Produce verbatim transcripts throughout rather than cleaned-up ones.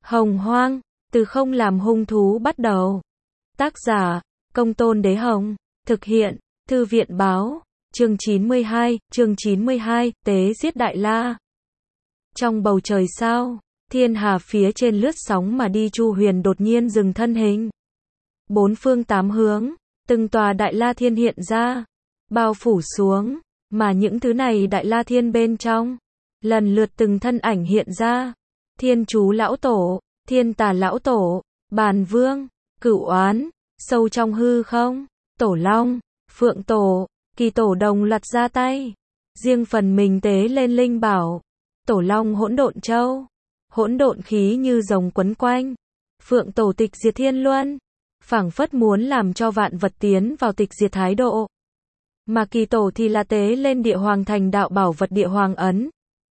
Hồng Hoang, từ không làm hung thú bắt đầu. Tác giả, Công Tôn Đế Hồng. Thực hiện, Thư viện báo. Chương chín mươi hai, chương chín mươi hai, tế giết Đại La. Trong bầu trời sao, thiên hà phía trên lướt sóng mà đi, Chu Huyền đột nhiên dừng thân hình. Bốn phương tám hướng, từng tòa Đại La Thiên hiện ra, bao phủ xuống, mà những thứ này Đại La Thiên bên trong, lần lượt từng thân ảnh hiện ra. Thiên Chú Lão Tổ, Thiên Tà Lão Tổ, Bàn Vương, Cửu Oán, sâu trong hư không, Tổ Long, Phượng Tổ, Kỳ Tổ đồng loạt ra tay, riêng phần mình tế lên linh bảo. Tổ Long Hỗn Độn Châu, hỗn độn khí như rồng quấn quanh. Phượng Tổ Tịch Diệt Thiên Luân, phảng phất muốn làm cho vạn vật tiến vào tịch diệt thái độ. Mà Kỳ Tổ thì là tế lên Địa Hoàng Thành đạo bảo vật Địa Hoàng ấn.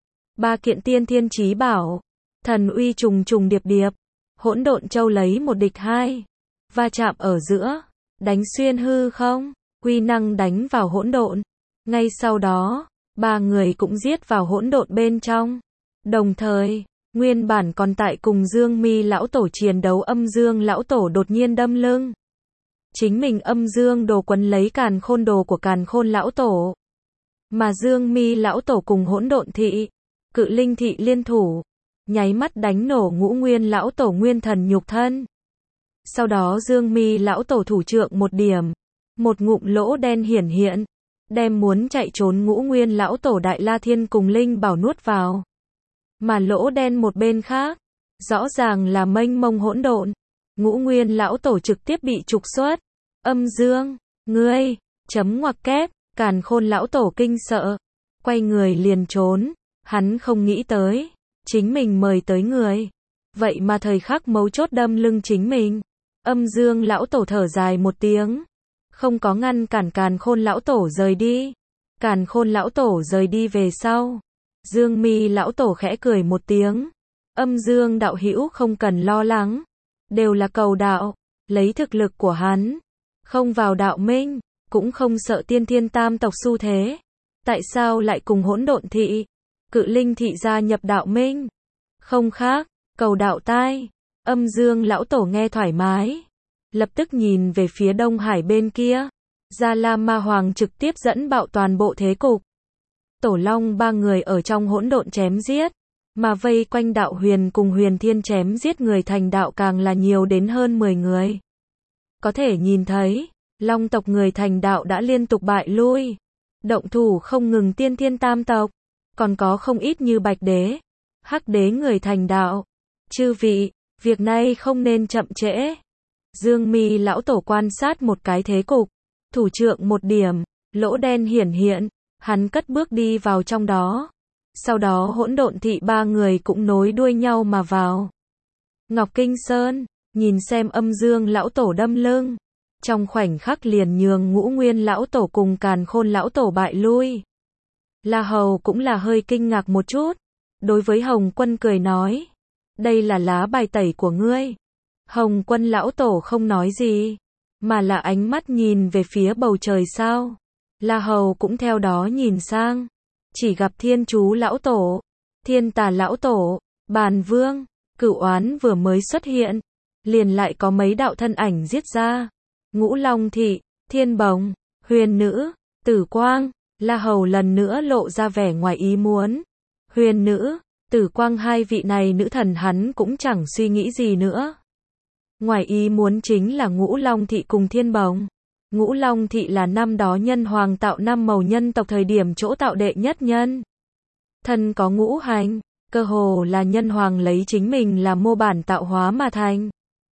Ba kiện tiên thiên chí bảo, thần uy trùng trùng điệp điệp. Hỗn Độn Châu lấy một địch hai, va chạm ở giữa, đánh xuyên hư không, uy năng đánh vào hỗn độn. Ngay sau đó, ba người cũng giết vào hỗn độn bên trong. Đồng thời, nguyên bản còn tại cùng Dương Mi Lão Tổ chiến đấu Âm Dương Lão Tổ đột nhiên đâm lưng. Chính mình Âm Dương đồ quấn lấy Càn Khôn đồ của Càn Khôn Lão Tổ. Mà Dương Mi Lão Tổ cùng Hỗn Độn Thị, Cự Linh Thị liên thủ, nháy mắt đánh nổ Ngũ Nguyên Lão Tổ nguyên thần nhục thân. Sau đó Dương Mi Lão Tổ thủ trượng một điểm, một ngụm lỗ đen hiển hiện, đem muốn chạy trốn Ngũ Nguyên Lão Tổ Đại La Thiên cùng linh bảo nuốt vào. Mà lỗ đen một bên khác, rõ ràng là mênh mông hỗn độn. Ngũ Nguyên Lão Tổ trực tiếp bị trục xuất. Âm Dương, ngươi, chấm ngoặc kép, Càn Khôn Lão Tổ kinh sợ, quay người liền trốn. Hắn không nghĩ tới, chính mình mời tới người, vậy mà thời khắc mấu chốt đâm lưng chính mình. Âm Dương Lão Tổ thở dài một tiếng, không có ngăn cản Càn Khôn Lão Tổ rời đi. Càn Khôn Lão Tổ rời đi về sau, Dương Mi Lão Tổ khẽ cười một tiếng. Âm Dương đạo hữu không cần lo lắng, đều là cầu đạo, lấy thực lực của hắn, không vào đạo minh, cũng không sợ tiên thiên tam tộc xu thế. Tại sao lại cùng Hỗn Độn Thị, Cự Linh Thị gia nhập đạo minh? Không khác, cầu đạo tai. Âm Dương Lão Tổ nghe thoải mái, lập tức nhìn về phía Đông Hải bên kia. Gia La Ma Hoàng trực tiếp dẫn bạo toàn bộ thế cục. Tổ Long ba người ở trong hỗn độn chém giết, mà vây quanh Đạo Huyền cùng Huyền Thiên chém giết người thành đạo càng là nhiều đến hơn mười người. Có thể nhìn thấy, Long tộc người thành đạo đã liên tục bại lui, động thủ không ngừng tiên thiên tam tộc, còn có không ít như Bạch Đế, Hắc Đế người thành đạo. Chư vị, việc này không nên chậm trễ. Dương Mi Lão Tổ quan sát một cái thế cục, thủ trượng một điểm, lỗ đen hiển hiện, hắn cất bước đi vào trong đó. Sau đó Hỗn Độn Thị ba người cũng nối đuôi nhau mà vào. Ngọc Kinh Sơn, nhìn xem Âm Dương Lão Tổ đâm lưng, trong khoảnh khắc liền nhường Ngũ Nguyên Lão Tổ cùng Càn Khôn Lão Tổ bại lui. La Hầu cũng là hơi kinh ngạc một chút, đối với Hồng Quân cười nói, đây là lá bài tẩy của ngươi. Hồng Quân Lão Tổ không nói gì, mà là ánh mắt nhìn về phía bầu trời sao. La Hầu cũng theo đó nhìn sang, chỉ gặp Thiên Chú Lão Tổ, Thiên Tà Lão Tổ, Bàn Vương, Cửu Oán vừa mới xuất hiện, liền lại có mấy đạo thân ảnh giết ra. Ngũ Long Thị, Thiên Bồng, Huyền Nữ, Tử Quang. La Hầu lần nữa lộ ra vẻ ngoài ý muốn. Huyền Nữ, Tử Quang hai vị này nữ thần hắn cũng chẳng suy nghĩ gì nữa. Ngoài ý muốn chính là Ngũ Long Thị cùng Thiên Bồng. Ngũ Long Thị là năm đó Nhân Hoàng tạo năm màu nhân tộc thời điểm chỗ tạo đệ nhất nhân. Thân có ngũ hành, cơ hồ là Nhân Hoàng lấy chính mình là mô bản tạo hóa mà thành.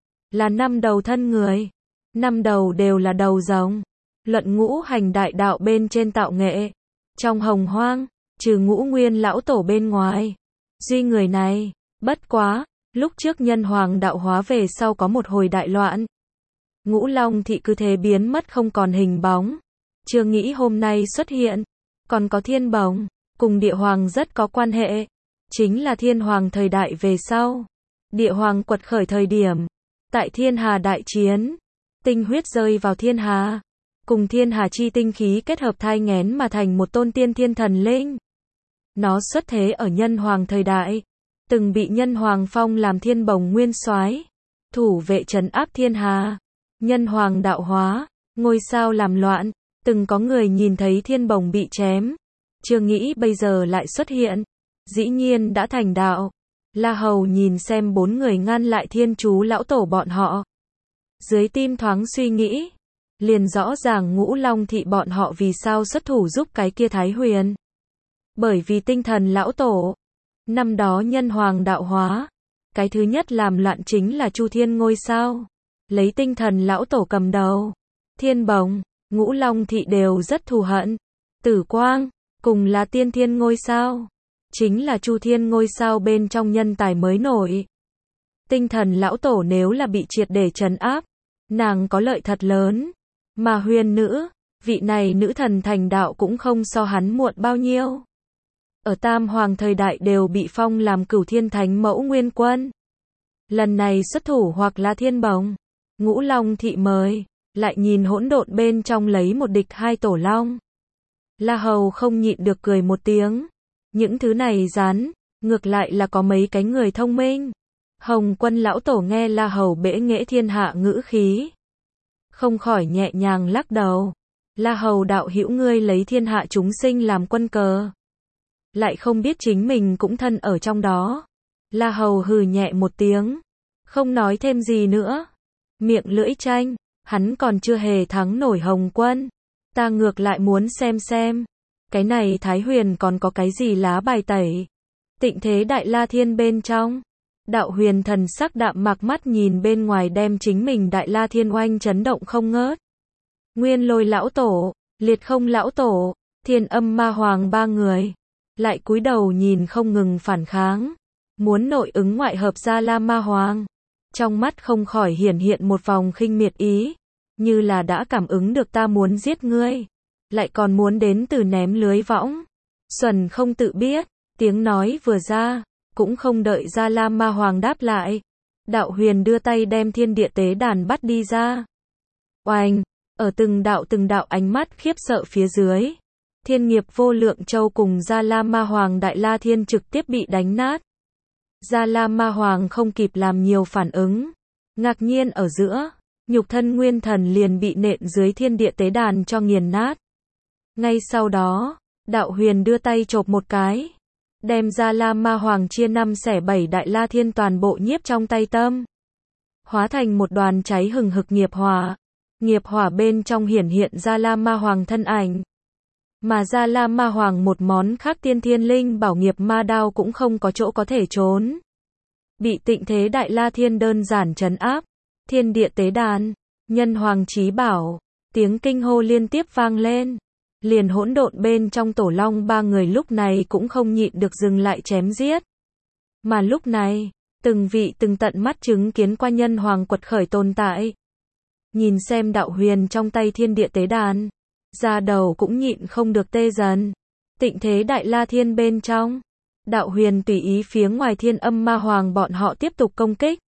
Là năm đầu thân người, năm đầu đều là đầu rồng. Luận ngũ hành đại đạo bên trên tạo nghệ, trong Hồng Hoang, trừ Ngũ Nguyên Lão Tổ bên ngoài, duy người này. Bất quá, lúc trước Nhân Hoàng đạo hóa về sau có một hồi đại loạn, Ngũ Long Thị cứ thế biến mất không còn hình bóng. Chưa nghĩ hôm nay xuất hiện, còn có Thiên Bồng, cùng Địa Hoàng rất có quan hệ, chính là Thiên Hoàng thời đại về sau. Địa Hoàng quật khởi thời điểm, tại Thiên Hà đại chiến, tinh huyết rơi vào Thiên Hà, cùng Thiên Hà chi tinh khí kết hợp thai nghén mà thành một tôn tiên thiên thần linh. Nó xuất thế ở Nhân Hoàng thời đại, từng bị Nhân Hoàng phong làm Thiên Bồng Nguyên Soái, thủ vệ trấn áp thiên hà. Nhân Hoàng đạo hóa, ngôi sao làm loạn, từng có người nhìn thấy Thiên Bồng bị chém, chưa nghĩ bây giờ lại xuất hiện, dĩ nhiên đã thành đạo. La Hầu nhìn xem bốn người ngăn lại Thiên Chú lão tổ bọn họ, dưới tim thoáng suy nghĩ, liền rõ ràng Ngũ Long thị bọn họ vì sao xuất thủ giúp cái kia Thái Huyền. Bởi vì tinh thần lão tổ, năm đó Nhân Hoàng đạo hóa, cái thứ nhất làm loạn chính là Chu Thiên ngôi sao, lấy tinh thần lão tổ cầm đầu. Thiên Bồng, Ngũ Long thị đều rất thù hận. Tử Quang, cùng là Tiên Thiên ngôi sao, chính là Chu Thiên ngôi sao bên trong nhân tài mới nổi. Tinh thần lão tổ nếu là bị triệt để trấn áp, nàng có lợi thật lớn. Mà Huyền nữ, vị này nữ thần thành đạo cũng không so hắn muộn bao nhiêu. Ở Tam Hoàng thời đại đều bị phong làm Cửu Thiên Thánh Mẫu Nguyên Quân. Lần này xuất thủ hoặc là Thiên Bồng, Ngũ Long thị mời, lại nhìn hỗn độn bên trong lấy một địch hai tổ long. La Hầu không nhịn được cười một tiếng. Những thứ này rán, ngược lại là có mấy cái người thông minh. Hồng Quân lão tổ nghe La Hầu bẽ nghệ thiên hạ ngữ khí, không khỏi nhẹ nhàng lắc đầu. La Hầu đạo hữu ngươi lấy thiên hạ chúng sinh làm quân cờ, lại không biết chính mình cũng thân ở trong đó. La Hầu hừ nhẹ một tiếng, không nói thêm gì nữa. Miệng lưỡi tranh, hắn còn chưa hề thắng nổi Hồng Quân. Ta ngược lại muốn xem xem, cái này Thái Huyền còn có cái gì lá bài tẩy. Tịnh thế Đại La Thiên bên trong, Đạo Huyền thần sắc đạm mạc mắt nhìn bên ngoài đem chính mình Đại La Thiên oanh chấn động không ngớt. Nguyên Lôi lão tổ, Liệt Không lão tổ, Thiên Âm Ma Hoàng ba người, lại cúi đầu nhìn không ngừng phản kháng, muốn nội ứng ngoại hợp Gia La Ma Hoàng. Trong mắt không khỏi hiển hiện một vòng khinh miệt ý, như là đã cảm ứng được ta muốn giết ngươi, lại còn muốn đến từ ném lưới võng. Xuẩn không tự biết, tiếng nói vừa ra, cũng không đợi Gia La Ma Hoàng đáp lại. Đạo Huyền đưa tay đem thiên địa tế đàn bắt đi ra. Oanh, ở từng đạo từng đạo ánh mắt khiếp sợ phía dưới, Thiên Nghiệp Vô Lượng Châu cùng Gia La Ma Hoàng Đại La Thiên trực tiếp bị đánh nát. Gia La Ma Hoàng không kịp làm nhiều phản ứng, ngạc nhiên ở giữa, nhục thân nguyên thần liền bị nện dưới thiên địa tế đàn cho nghiền nát. Ngay sau đó, Đạo Huyền đưa tay chộp một cái, đem Gia La Ma Hoàng chia năm xẻ bảy Đại La Thiên toàn bộ nhiếp trong tay tâm, hóa thành một đoàn cháy hừng hực nghiệp hỏa. Nghiệp hỏa bên trong hiển hiện Gia La Ma Hoàng thân ảnh. Mà Gia La Ma Hoàng một món khác tiên thiên linh bảo nghiệp ma đao cũng không có chỗ có thể trốn. Bị tịnh thế Đại La Thiên đơn giản trấn áp. Thiên địa tế đàn, Nhân Hoàng chí bảo, tiếng kinh hô liên tiếp vang lên. Liền hỗn độn bên trong tổ long ba người lúc này cũng không nhịn được dừng lại chém giết. Mà lúc này, từng vị từng tận mắt chứng kiến qua Nhân Hoàng quật khởi tồn tại. Nhìn xem Đạo Huyền trong tay thiên địa tế đàn, da đầu cũng nhịn không được tê dần. Tịnh thế Đại La Thiên bên trong, Đạo Huyền tùy ý phía ngoài Thiên Âm Ma Hoàng bọn họ tiếp tục công kích.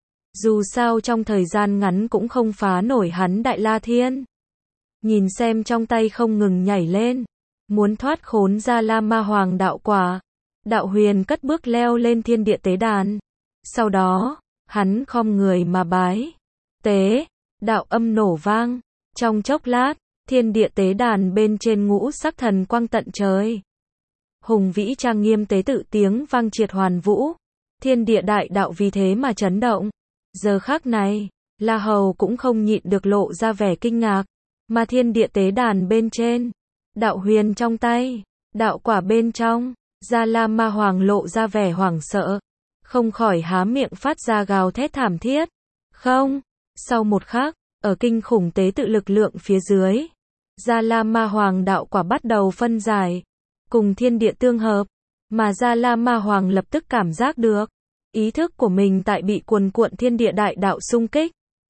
Dù sao trong thời gian ngắn cũng không phá nổi hắn Đại La Thiên. Nhìn xem trong tay không ngừng nhảy lên, muốn thoát khốn Gia La Ma Hoàng đạo quả. Đạo Huyền cất bước leo lên thiên địa tế đàn. Sau đó, hắn khom người mà bái. Tế, đạo âm nổ vang. Trong chốc lát, thiên địa tế đàn bên trên ngũ sắc thần quang tận trời. Hùng vĩ trang nghiêm tế tự tiếng vang triệt hoàn vũ. Thiên địa đại đạo vì thế mà chấn động. Giờ khắc này, La Hầu cũng không nhịn được lộ ra vẻ kinh ngạc. Mà thiên địa tế đàn bên trên, Đạo Huyền trong tay, đạo quả bên trong, Gia La Ma Hoàng lộ ra vẻ hoảng sợ, không khỏi há miệng phát ra gào thét thảm thiết. Không, sau một khắc, ở kinh khủng tế tự lực lượng phía dưới, Gia La Ma Hoàng đạo quả bắt đầu phân giải, cùng thiên địa tương hợp, mà Gia La Ma Hoàng lập tức cảm giác được, ý thức của mình tại bị cuồn cuộn thiên địa đại đạo xung kích.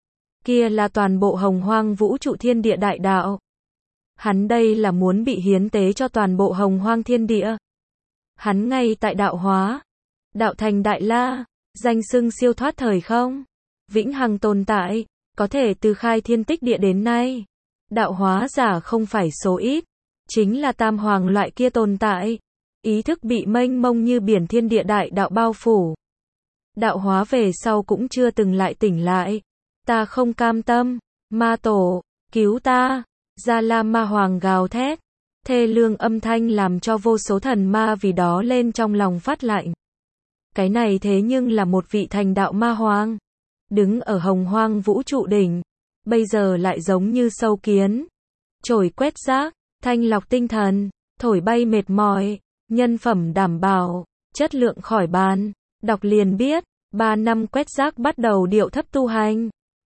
Kia là toàn bộ hồng hoang vũ trụ thiên địa đại đạo. Hắn đây là muốn bị hiến tế cho toàn bộ hồng hoang thiên địa. Hắn ngay tại đạo hóa, đạo thành Đại La, danh xưng siêu thoát thời không, vĩnh hằng tồn tại, có thể từ khai thiên tích địa đến nay. Đạo hóa giả không phải số ít, chính là tam hoàng loại kia tồn tại. Ý thức bị mênh mông như biển thiên địa đại đạo bao phủ. Đạo hóa về sau cũng chưa từng lại tỉnh lại. Ta không cam tâm. Ma tổ, cứu ta. Gia La Ma Hoàng gào thét. Thê lương âm thanh làm cho vô số thần ma vì đó lên trong lòng phát lạnh. Cái này thế nhưng là một vị thành đạo ma hoàng. Đứng ở hồng hoang vũ trụ đỉnh. Bây giờ lại giống như sâu kiến. Chổi quét rác, thanh lọc tinh thần, thổi bay mệt mỏi, nhân phẩm đảm bảo, chất lượng khỏi bàn. Đọc liền biết, ba năm quét rác bắt đầu điệu thấp tu hành.